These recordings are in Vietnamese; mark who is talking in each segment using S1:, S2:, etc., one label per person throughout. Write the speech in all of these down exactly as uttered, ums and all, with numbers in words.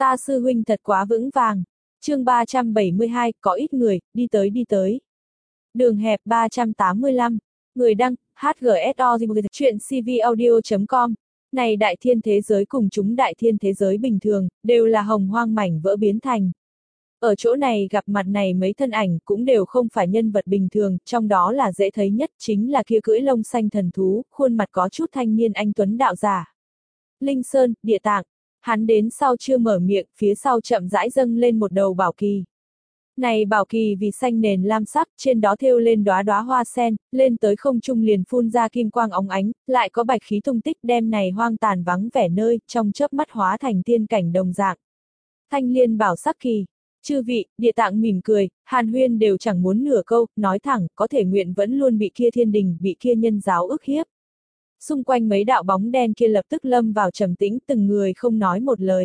S1: Ta sư huynh thật quá vững vàng. Chương ba trăm bảy mươi hai, có ít người, đi tới đi tới. Đường hẹp ba trăm tám mươi lăm, người đăng, hát giê ét o, chuyện c v audio chấm com. Này đại thiên thế giới cùng chúng đại thiên thế giới bình thường, đều là hồng hoang mảnh vỡ biến thành. Ở chỗ này gặp mặt này mấy thân ảnh cũng đều không phải nhân vật bình thường, trong đó là dễ thấy nhất chính là kia cưỡi lông xanh thần thú, khuôn mặt có chút thanh niên anh tuấn đạo giả. Linh Sơn, Địa Tạng. Hắn đến sau chưa mở miệng, phía sau chậm rãi dâng lên một đầu bảo kỳ. Này bảo kỳ vì xanh nền lam sắc, trên đó thêu lên đóa đóa hoa sen, lên tới không trung liền phun ra kim quang óng ánh, lại có bạch khí tung tích đem này hoang tàn vắng vẻ nơi, trong chớp mắt hóa thành tiên cảnh đồng dạng. Thanh liên bảo sắc kỳ. Chư vị, Địa Tạng mỉm cười, Hàn Huyên đều chẳng muốn nửa câu, nói thẳng, có thể nguyện vẫn luôn bị kia thiên đình, bị kia nhân giáo ức hiếp. Xung quanh mấy đạo bóng đen kia lập tức lâm vào trầm tĩnh, từng người không nói một lời.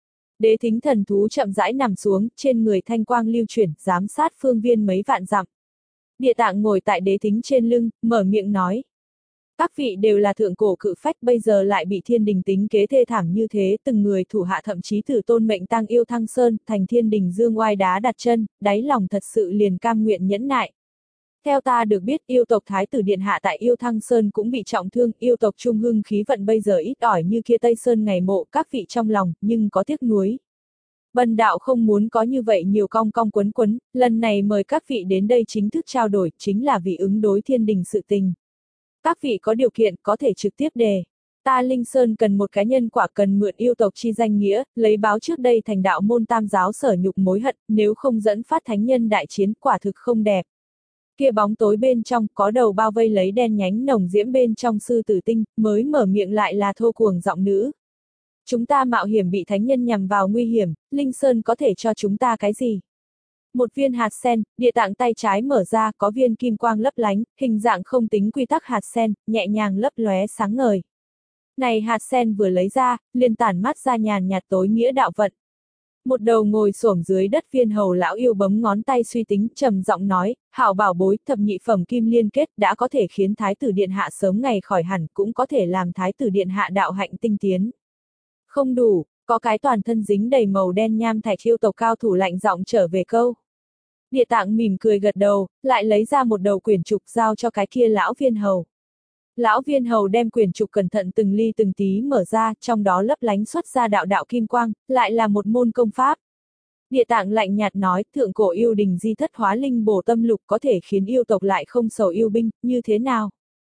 S1: Đế thính thần thú chậm rãi nằm xuống, trên người thanh quang lưu chuyển, giám sát phương viên mấy vạn dặm. Địa Tạng ngồi tại đế thính trên lưng, mở miệng nói. Các vị đều là thượng cổ cự phách, bây giờ lại bị thiên đình tính kế thê thảm như thế, từng người thủ hạ thậm chí thử tôn mệnh tang yêu thăng sơn, thành thiên đình dương oai đá đặt chân, đáy lòng thật sự liền cam nguyện nhẫn nại. Theo ta được biết, yêu tộc Thái tử Điện Hạ tại Yêu Thăng Sơn cũng bị trọng thương, yêu tộc Trung Hưng khí vận bây giờ ít ỏi như kia Tây Sơn ngày mộ, các vị trong lòng, nhưng có tiếc nuối. Bần đạo không muốn có như vậy nhiều cong cong quấn quấn, lần này mời các vị đến đây chính thức trao đổi, chính là vì ứng đối thiên đình sự tình. Các vị có điều kiện, có thể trực tiếp đề. Ta Linh Sơn cần một cá nhân quả, cần mượn yêu tộc chi danh nghĩa, lấy báo trước đây thành đạo môn tam giáo sở nhục mối hận, nếu không dẫn phát thánh nhân đại chiến, quả thực không đẹp. Kia bóng tối bên trong, có đầu bao vây lấy đen nhánh nồng diễm bên trong sư tử tinh, mới mở miệng lại là thô cuồng giọng nữ. Chúng ta mạo hiểm bị thánh nhân nhằm vào nguy hiểm, Linh Sơn có thể cho chúng ta cái gì? Một viên hạt sen, Địa Tạng tay trái mở ra, có viên kim quang lấp lánh, hình dạng không tính quy tắc hạt sen, nhẹ nhàng lấp lóe sáng ngời. Này hạt sen vừa lấy ra, liền tản mát ra nhàn nhạt tối nghĩa đạo vận. Một đầu ngồi xổm dưới đất viên hầu lão yêu bấm ngón tay suy tính, trầm giọng nói, hảo bảo bối, thập nhị phẩm kim liên kết đã có thể khiến Thái tử Điện Hạ sớm ngày khỏi hẳn, cũng có thể làm Thái tử Điện Hạ đạo hạnh tinh tiến. Không đủ, có cái toàn thân dính đầy màu đen nham thạch yêu tộc cao thủ lạnh giọng trở về câu. Địa Tạng mỉm cười gật đầu, lại lấy ra một đầu quyển trục giao cho cái kia lão viên hầu. Lão viên hầu đem quyển trục cẩn thận từng ly từng tí mở ra, trong đó lấp lánh xuất ra đạo đạo kim quang, lại là một môn công pháp. Địa Tạng lạnh nhạt nói, thượng cổ yêu đình di thất hóa linh bổ tâm lục có thể khiến yêu tộc lại không sầu yêu binh, như thế nào?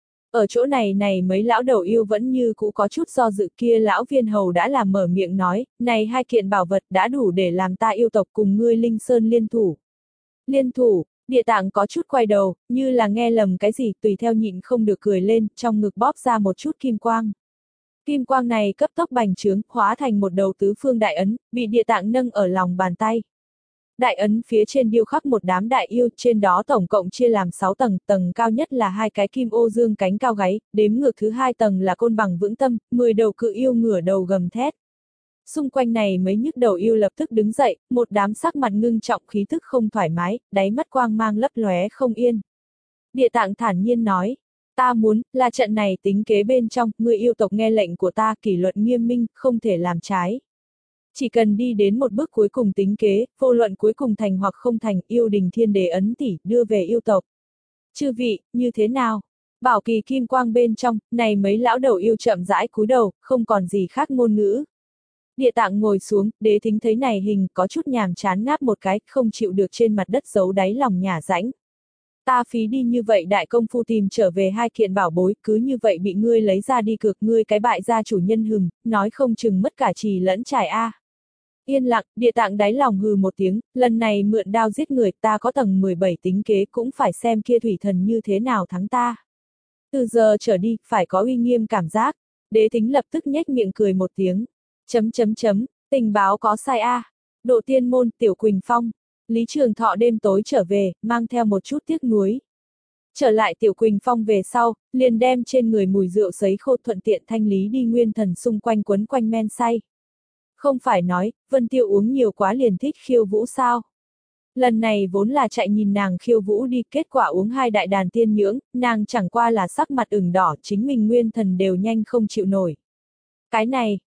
S1: Ở chỗ này này mấy lão đầu yêu vẫn như cũ có chút do dự, kia lão viên hầu đã làm mở miệng nói, này hai kiện bảo vật đã đủ để làm ta yêu tộc cùng ngươi Linh Sơn liên thủ. Liên thủ. Địa Tạng có chút quay đầu, như là nghe lầm cái gì, tùy theo nhịn không được cười lên, trong ngực bóp ra một chút kim quang. Kim quang này cấp tốc bành trướng, hóa thành một đầu tứ phương đại ấn, bị Địa Tạng nâng ở lòng bàn tay. Đại ấn phía trên điêu khắc một đám đại yêu, trên đó tổng cộng chia làm sáu tầng, tầng cao nhất là hai cái kim ô dương cánh cao gáy, đếm ngược thứ hai tầng là côn bằng vững tâm, mười đầu cự yêu ngửa đầu gầm thét. Xung quanh này mấy nhức đầu yêu lập tức đứng dậy, một đám sắc mặt ngưng trọng khí thức không thoải mái, đáy mắt quang mang lấp lóe không yên. Địa Tạng thản nhiên nói, ta muốn, là trận này tính kế bên trong, người yêu tộc nghe lệnh của ta kỷ luật nghiêm minh, không thể làm trái. Chỉ cần đi đến một bước cuối cùng tính kế, vô luận cuối cùng thành hoặc không thành, yêu đình thiên đế ấn tỷ, đưa về yêu tộc. Chư vị, như thế nào? Bảo kỳ kim quang bên trong, này mấy lão đầu yêu chậm rãi cúi đầu, không còn gì khác ngôn ngữ. Địa Tạng ngồi xuống, đế thính thấy này hình, có chút nhàm chán ngáp một cái, không chịu được trên mặt đất giấu đáy lòng nhả rãnh. Ta phí đi như vậy đại công phu tìm trở về hai kiện bảo bối, cứ như vậy bị ngươi lấy ra đi cược, ngươi cái bại gia chủ nhân hừm, nói không chừng mất cả trì lẫn trải a. Yên lặng, Địa Tạng đáy lòng hừ một tiếng, lần này mượn đao giết người, ta có tầng mười bảy tính kế cũng phải xem kia thủy thần như thế nào thắng ta. Từ giờ trở đi, phải có uy nghiêm cảm giác. Đế thính lập tức nhếch miệng cười một tiếng. Chấm chấm chấm, tình báo có sai a. À. Độ tiên môn, Tiểu Quỳnh Phong. Lý Trường Thọ đêm tối trở về, mang theo một chút tiếc nuối. Trở lại Tiểu Quỳnh Phong về sau, liền đem trên người mùi rượu sấy khô thuận tiện thanh lý đi nguyên thần xung quanh quấn quanh men say. Không phải nói, Vân Tiêu uống nhiều quá liền thích khiêu vũ sao. Lần này vốn là chạy nhìn nàng khiêu vũ đi, kết quả uống hai đại đàn tiên nhưỡng, nàng chẳng qua là sắc mặt ửng đỏ, chính mình nguyên thần đều nhanh không chịu nổi. Cái này,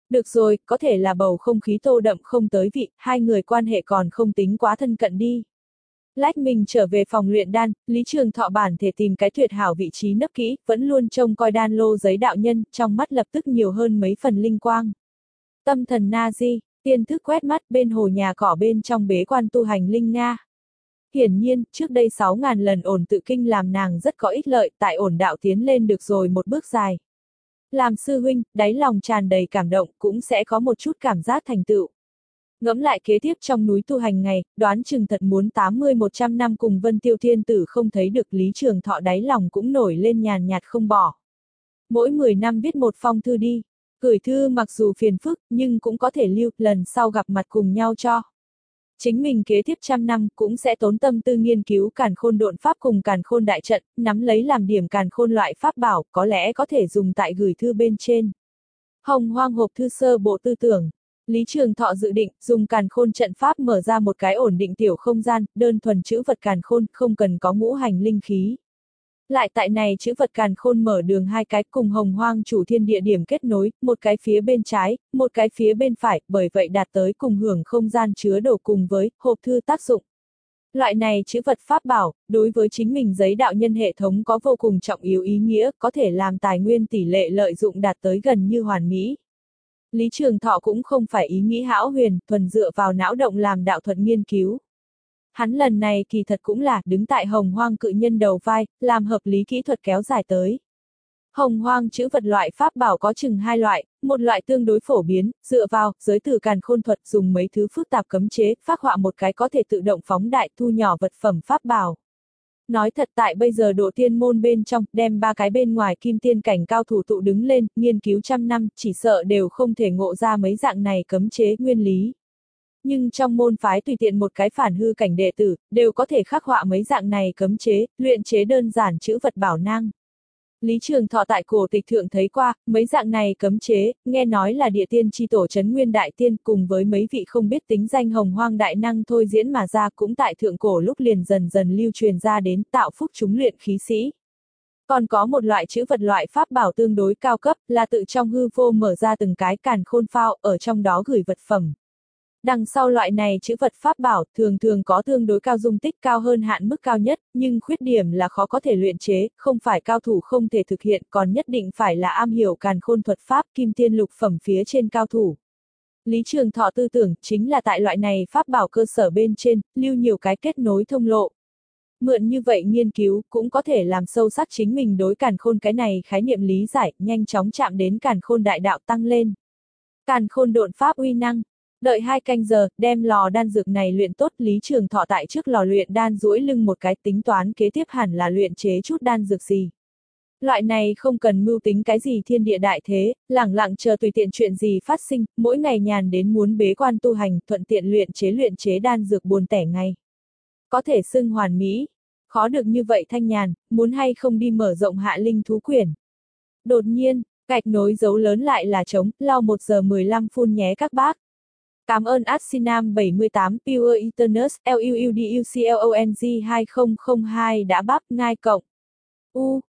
S1: Được rồi, có thể là bầu không khí tô đậm không tới vị, hai người quan hệ còn không tính quá thân cận đi. Lách mình trở về phòng luyện đan, Lý Trường Thọ bản thể tìm cái tuyệt hảo vị trí nấp kỹ, vẫn luôn trông coi đan lô giấy đạo nhân, trong mắt lập tức nhiều hơn mấy phần linh quang. Tâm thần na di, tiên thức quét mắt bên hồ nhà cỏ bên trong bế quan tu hành linh Nga. Hiển nhiên, trước đây sáu ngàn lần ổn tự kinh làm nàng rất có ích lợi, tại ổn đạo tiến lên được rồi một bước dài. Làm sư huynh, đáy lòng tràn đầy cảm động, cũng sẽ có một chút cảm giác thành tựu. Ngẫm lại kế tiếp trong núi tu hành ngày, đoán chừng thật muốn tám mươi một trăm năm cùng Vân Tiêu Thiên Tử không thấy được Lý Trường Thọ đáy lòng cũng nổi lên nhàn nhạt không bỏ. Mỗi mười năm viết một phong thư đi. Gửi thư mặc dù phiền phức, nhưng cũng có thể lưu, lần sau gặp mặt cùng nhau cho. Chính mình kế tiếp trăm năm cũng sẽ tốn tâm tư nghiên cứu càn khôn độn pháp cùng càn khôn đại trận, nắm lấy làm điểm càn khôn loại pháp bảo, có lẽ có thể dùng tại gửi thư bên trên. Hồng Hoang hộp thư sơ bộ tư tưởng. Lý Trường Thọ dự định dùng càn khôn trận pháp mở ra một cái ổn định tiểu không gian, đơn thuần chữ vật càn khôn, không cần có ngũ hành linh khí. Lại tại này chữ vật càn khôn mở đường hai cái cùng Hồng Hoang chủ thiên địa điểm kết nối, một cái phía bên trái, một cái phía bên phải, bởi vậy đạt tới cùng hưởng không gian chứa đồ cùng với hộp thư tác dụng. Loại này chữ vật pháp bảo, đối với chính mình giấy đạo nhân hệ thống có vô cùng trọng yếu ý nghĩa, có thể làm tài nguyên tỷ lệ lợi dụng đạt tới gần như hoàn mỹ. Lý Trường Thọ cũng không phải ý nghĩ hão huyền, thuần dựa vào não động làm đạo thuật nghiên cứu. Hắn lần này kỳ thật cũng là đứng tại Hồng Hoang cự nhân đầu vai, làm hợp lý kỹ thuật kéo dài tới. Hồng Hoang chữ vật loại pháp bảo có chừng hai loại, một loại tương đối phổ biến, dựa vào giới từ càn khôn thuật dùng mấy thứ phức tạp cấm chế, phác họa một cái có thể tự động phóng đại thu nhỏ vật phẩm pháp bảo. Nói thật tại bây giờ độ tiên môn bên trong, đem ba cái bên ngoài kim tiên cảnh cao thủ tụ đứng lên, nghiên cứu trăm năm, chỉ sợ đều không thể ngộ ra mấy dạng này cấm chế nguyên lý. Nhưng trong môn phái tùy tiện một cái phản hư cảnh đệ tử, đều có thể khắc họa mấy dạng này cấm chế, luyện chế đơn giản chữ vật bảo năng. Lý Trường Thọ tại cổ tịch thượng thấy qua, mấy dạng này cấm chế, nghe nói là địa tiên chi tổ trấn nguyên đại tiên cùng với mấy vị không biết tính danh Hồng Hoang đại năng thôi diễn mà ra cũng tại thượng cổ lúc liền dần dần lưu truyền ra đến tạo phúc chúng luyện khí sĩ. Còn có một loại chữ vật loại pháp bảo tương đối cao cấp là tự trong hư vô mở ra từng cái càn khôn phao ở trong đó gửi vật phẩm. Đằng sau loại này chữ vật pháp bảo thường thường có tương đối cao dung tích cao hơn hạn mức cao nhất, nhưng khuyết điểm là khó có thể luyện chế, không phải cao thủ không thể thực hiện còn nhất định phải là am hiểu càn khôn thuật pháp kim tiên lục phẩm phía trên cao thủ. Lý Trường Thọ tư tưởng chính là tại loại này pháp bảo cơ sở bên trên, lưu nhiều cái kết nối thông lộ. Mượn như vậy nghiên cứu cũng có thể làm sâu sắc chính mình đối càn khôn cái này khái niệm lý giải, nhanh chóng chạm đến càn khôn đại đạo tăng lên. Càn khôn độn pháp uy năng. Đợi hai canh giờ, đem lò đan dược này luyện tốt, Lý Trường Thọ tại trước lò luyện đan duỗi lưng một cái tính toán kế tiếp hẳn là luyện chế chút đan dược gì. Loại này không cần mưu tính cái gì thiên địa đại thế, lẳng lặng chờ tùy tiện chuyện gì phát sinh, mỗi ngày nhàn đến muốn bế quan tu hành, thuận tiện luyện chế luyện chế đan dược buồn tẻ ngay. Có thể xưng hoàn mỹ, khó được như vậy thanh nhàn, muốn hay không đi mở rộng hạ linh thú quyển. Đột nhiên, gạch nối dấu lớn lại là trống, lau một giờ mười lăm phun nhé các bác. Cảm ơn Arsinam bảy mươi tám Pure Eternus L U U D U C L O N G hai không không hai đã bắp ngai cộng. U